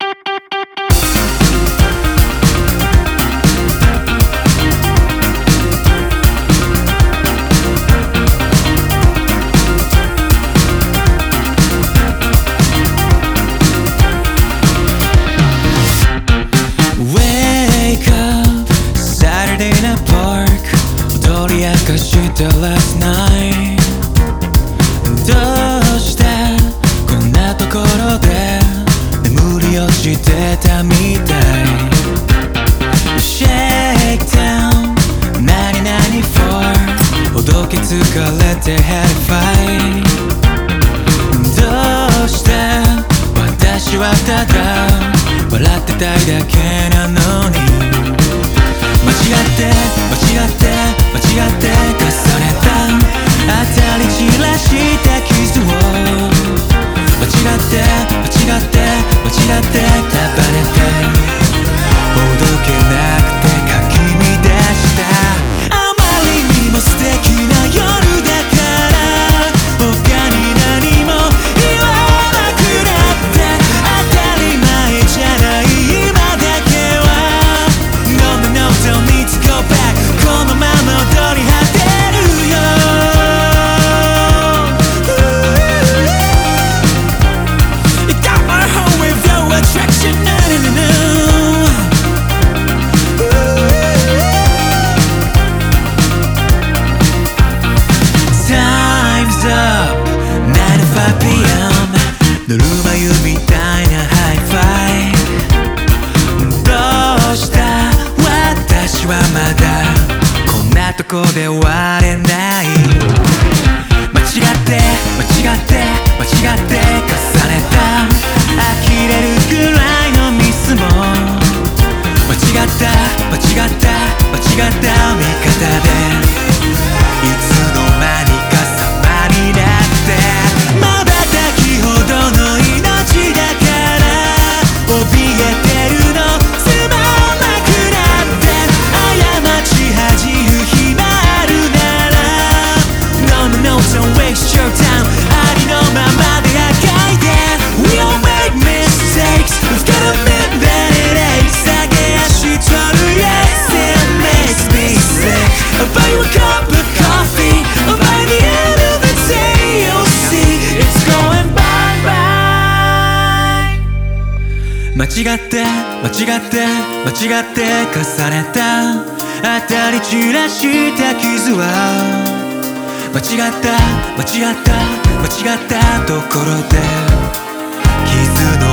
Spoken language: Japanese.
踊り明かした last night どうしてこんなところで眠り落ちてたみたい Shake down 何々 for ほどけ疲れて had a fight どうして私はただ笑ってたいだけなのに間違って重ねた当たり散らした傷を間違って束ねてほどけなくてかき乱したあまりにも素敵な夜だから他に何も言わなくなって当たり前じゃない今だけは No don't need to go back このまま踊り果てるよ You got my heart with your attraction Time's up 9 to 5 p.m. ぬるま湯みたいなハイファイどうした私はまだこんなとこで終われない間違って重ねた呆れるくらいのミスも間違った見方でいつの間にか様になって瞬きほどの命だから怯えてるのつまんなくなって過ち恥じる暇あるなら No don't waste your time ありのままであがいて We all make mistakes We've gotta admit that it aches 下げ足取る Yes it makes me sick I'll buy you a cup of coffee Or by the end of the day you'll see It's going bye bye 間違って重ねた当たり散らした傷は間違ったところで傷の